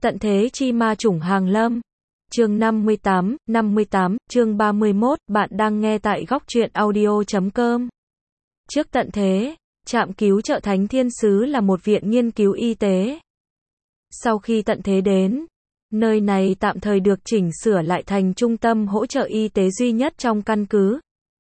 Tận thế chi ma chủng hàng lâm. Chương 58, chương 31, bạn đang nghe tại góc truyện audio.com. Trước tận thế, trạm cứu trợ Thánh Thiên Sứ là một viện nghiên cứu y tế. Sau khi tận thế đến, nơi này tạm thời được chỉnh sửa lại thành trung tâm hỗ trợ y tế duy nhất trong căn cứ.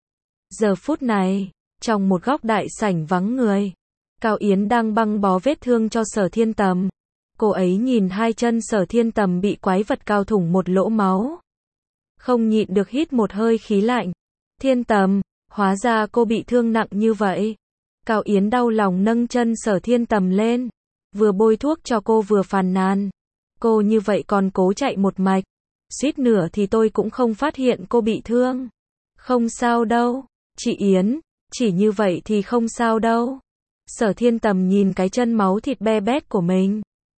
Giờ phút này, trong một góc đại sảnh vắng người, Cao Yến đang băng bó vết thương cho Sở Thiên Tầm. Cô ấy nhìn hai chân Sở Thiên Tầm bị quái vật cào thủng một lỗ máu. Không nhịn được hít một hơi khí lạnh. Thiên Tầm, hóa ra cô bị thương nặng như vậy. Cao Yến đau lòng nâng chân Sở Thiên Tầm lên. Vừa bôi thuốc cho cô vừa phàn nàn. Cô như vậy còn cố chạy một mạch. Suýt nữa thì tôi cũng không phát hiện cô bị thương. Không sao đâu, chị Yến, chỉ như vậy thì không sao đâu. Sở Thiên Tầm nhìn cái chân máu thịt be bét của mình.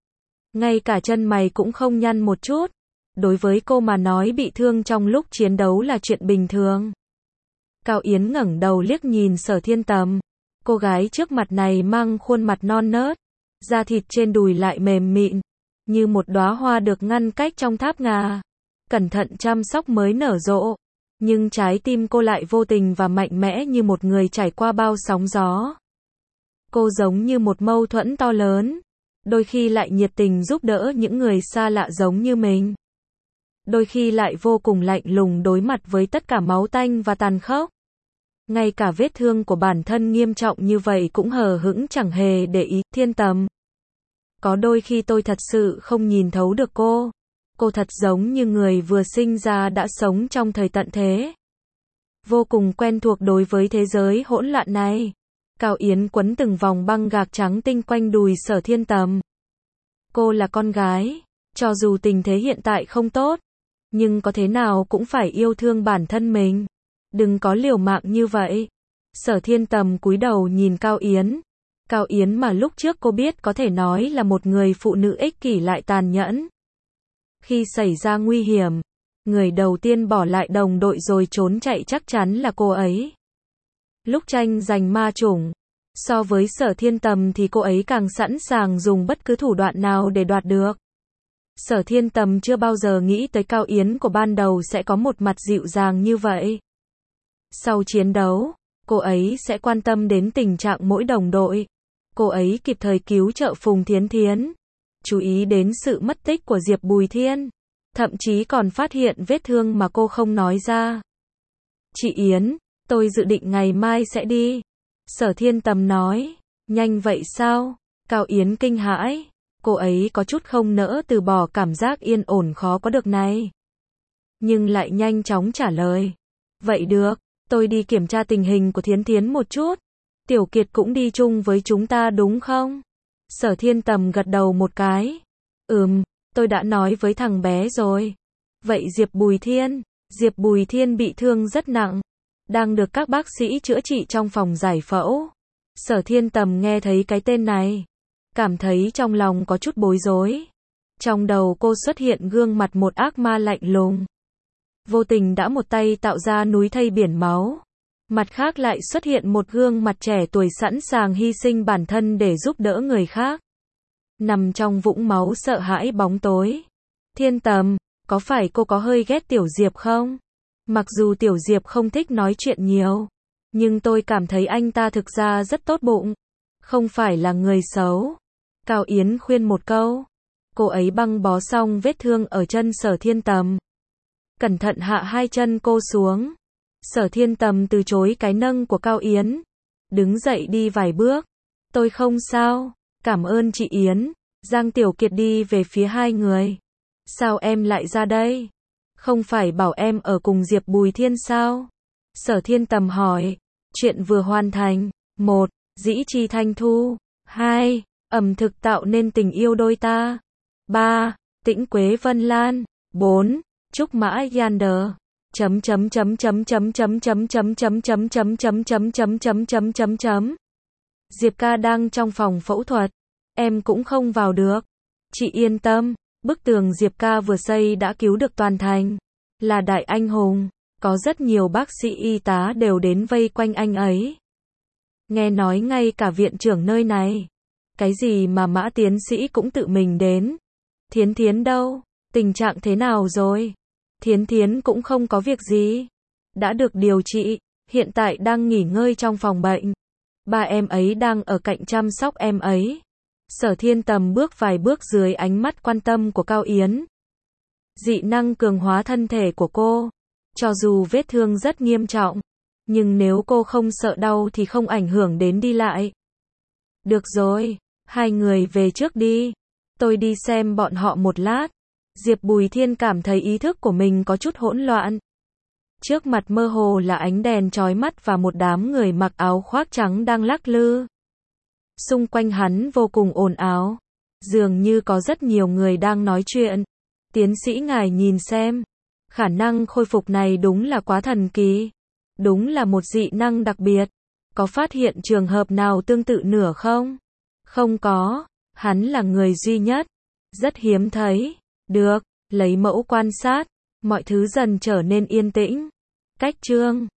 Ngay cả chân mày cũng không nhăn một chút. Đối với cô mà nói bị thương trong lúc chiến đấu là chuyện bình thường. Cao Yến ngẩng đầu liếc nhìn Sở Thiên Tầm. Cô gái trước mặt này mang khuôn mặt non nớt. Da thịt trên đùi lại mềm mịn. Như một đóa hoa được ngăn cách trong tháp ngà. Cẩn thận chăm sóc mới nở rộ. Nhưng trái tim cô lại vô tình và mạnh mẽ như một người trải qua bao sóng gió. Cô giống như một mâu thuẫn to lớn. Đôi khi lại nhiệt tình giúp đỡ những người xa lạ giống như mình. Đôi khi lại vô cùng lạnh lùng đối mặt với tất cả máu tanh và tàn khốc. Ngay cả vết thương của bản thân nghiêm trọng như vậy cũng hờ hững chẳng hề để ý. Thiên Tầm, có đôi khi tôi thật sự không nhìn thấu được cô. Cô thật giống như người vừa sinh ra đã sống trong thời tận thế. Vô cùng quen thuộc đối với thế giới hỗn loạn này. Cao Yến quấn từng vòng băng gạc trắng tinh quanh đùi Sở Thiên Tầm. Cô là con gái, cho dù tình thế hiện tại không tốt, nhưng có thế nào cũng phải yêu thương bản thân mình. Đừng có liều mạng như vậy. Sở Thiên Tầm cúi đầu nhìn Cao Yến. Cao Yến mà lúc trước cô biết có thể nói là một người phụ nữ ích kỷ lại tàn nhẫn. Khi xảy ra nguy hiểm, người đầu tiên bỏ lại đồng đội rồi trốn chạy chắc chắn là cô ấy. Lúc tranh giành ma chủng, so với Sở Thiên Tầm thì cô ấy càng sẵn sàng dùng bất cứ thủ đoạn nào để đoạt được. Sở Thiên Tầm chưa bao giờ nghĩ tới Cao Yến của ban đầu sẽ có một mặt dịu dàng như vậy. Sau chiến đấu, cô ấy sẽ quan tâm đến tình trạng mỗi đồng đội. Cô ấy kịp thời cứu trợ Phùng Thiến Thiến, chú ý đến sự mất tích của Diệp Bùi Thiên, thậm chí còn phát hiện vết thương mà cô không nói ra. Chị Yến, tôi dự định ngày mai sẽ đi. Sở Thiên Tầm nói. Nhanh vậy sao? Cao Yến kinh hãi. Cô ấy có chút không nỡ từ bỏ cảm giác yên ổn khó có được này. Nhưng lại nhanh chóng trả lời. Vậy được, tôi đi kiểm tra tình hình của Thiến Thiến một chút. Tiểu Kiệt cũng đi chung với chúng ta đúng không? Sở Thiên Tầm gật đầu một cái. Tôi đã nói với thằng bé rồi. Vậy Diệp Bùi Thiên bị thương rất nặng. Đang được các bác sĩ chữa trị trong phòng giải phẫu. Sở Thiên Tầm nghe thấy cái tên này, cảm thấy trong lòng có chút bối rối. Trong đầu cô xuất hiện gương mặt một ác ma lạnh lùng. Vô tình đã một tay tạo ra núi thây biển máu. Mặt khác lại xuất hiện một gương mặt trẻ tuổi sẵn sàng hy sinh bản thân để giúp đỡ người khác. Nằm trong vũng máu sợ hãi bóng tối. Thiên Tầm, có phải cô có hơi ghét Tiểu Diệp không? Mặc dù Tiểu Diệp không thích nói chuyện nhiều, nhưng tôi cảm thấy anh ta thực ra rất tốt bụng. Không phải là người xấu. Cao Yến khuyên một câu. Cô ấy băng bó xong vết thương ở chân Sở Thiên Tầm. Cẩn thận hạ hai chân cô xuống. Sở Thiên Tầm từ chối cái nâng của Cao Yến. Đứng dậy đi vài bước. Tôi không sao. Cảm ơn chị Yến. Giang Tiểu Kiệt đi về phía hai người. Sao em lại ra đây? Không phải bảo em ở cùng Diệp Bùi Thiên sao? Sở Thiên Tầm hỏi. Chuyện vừa hoàn thành. 1. Dĩ chi thanh thu. 2. Ẩm thực tạo nên tình yêu đôi ta. 3. Tĩnh Quế Vân Lan. 4. Trúc Mã Yander. Diệp ca đang trong phòng phẫu thuật. Em cũng không vào được. Chị yên tâm. Bức tường Diệp ca vừa xây đã cứu được toàn thành. Là đại anh hùng. Có rất nhiều bác sĩ y tá đều đến vây quanh anh ấy. Nghe nói ngay cả viện trưởng nơi này. Cái gì mà Mã tiến sĩ cũng tự mình đến. Thiến Thiến đâu? Tình trạng thế nào rồi? Thiến Thiến cũng không có việc gì. Đã được điều trị, hiện tại đang nghỉ ngơi trong phòng bệnh. Ba em ấy đang ở cạnh chăm sóc em ấy. Sở Thiên Tầm bước vài bước dưới ánh mắt quan tâm của Cao Yến. Dị năng cường hóa thân thể của cô. Cho dù vết thương rất nghiêm trọng, nhưng nếu cô không sợ đau thì không ảnh hưởng đến đi lại. Được rồi, hai người về trước đi. Tôi đi xem bọn họ một lát. Diệp Bùi Thiên cảm thấy ý thức của mình có chút hỗn loạn. Trước mặt mơ hồ là ánh đèn chói mắt và một đám người mặc áo khoác trắng đang lắc lư. Xung quanh hắn vô cùng ồn ào. Dường như có rất nhiều người đang nói chuyện. Tiến sĩ ngài nhìn xem. Khả năng khôi phục này đúng là quá thần kỳ. Đúng là một dị năng đặc biệt. Có phát hiện trường hợp nào tương tự nữa không? Không có. Hắn là người duy nhất. Rất hiếm thấy. Được, lấy mẫu quan sát. Mọi thứ dần trở nên yên tĩnh. Cách chương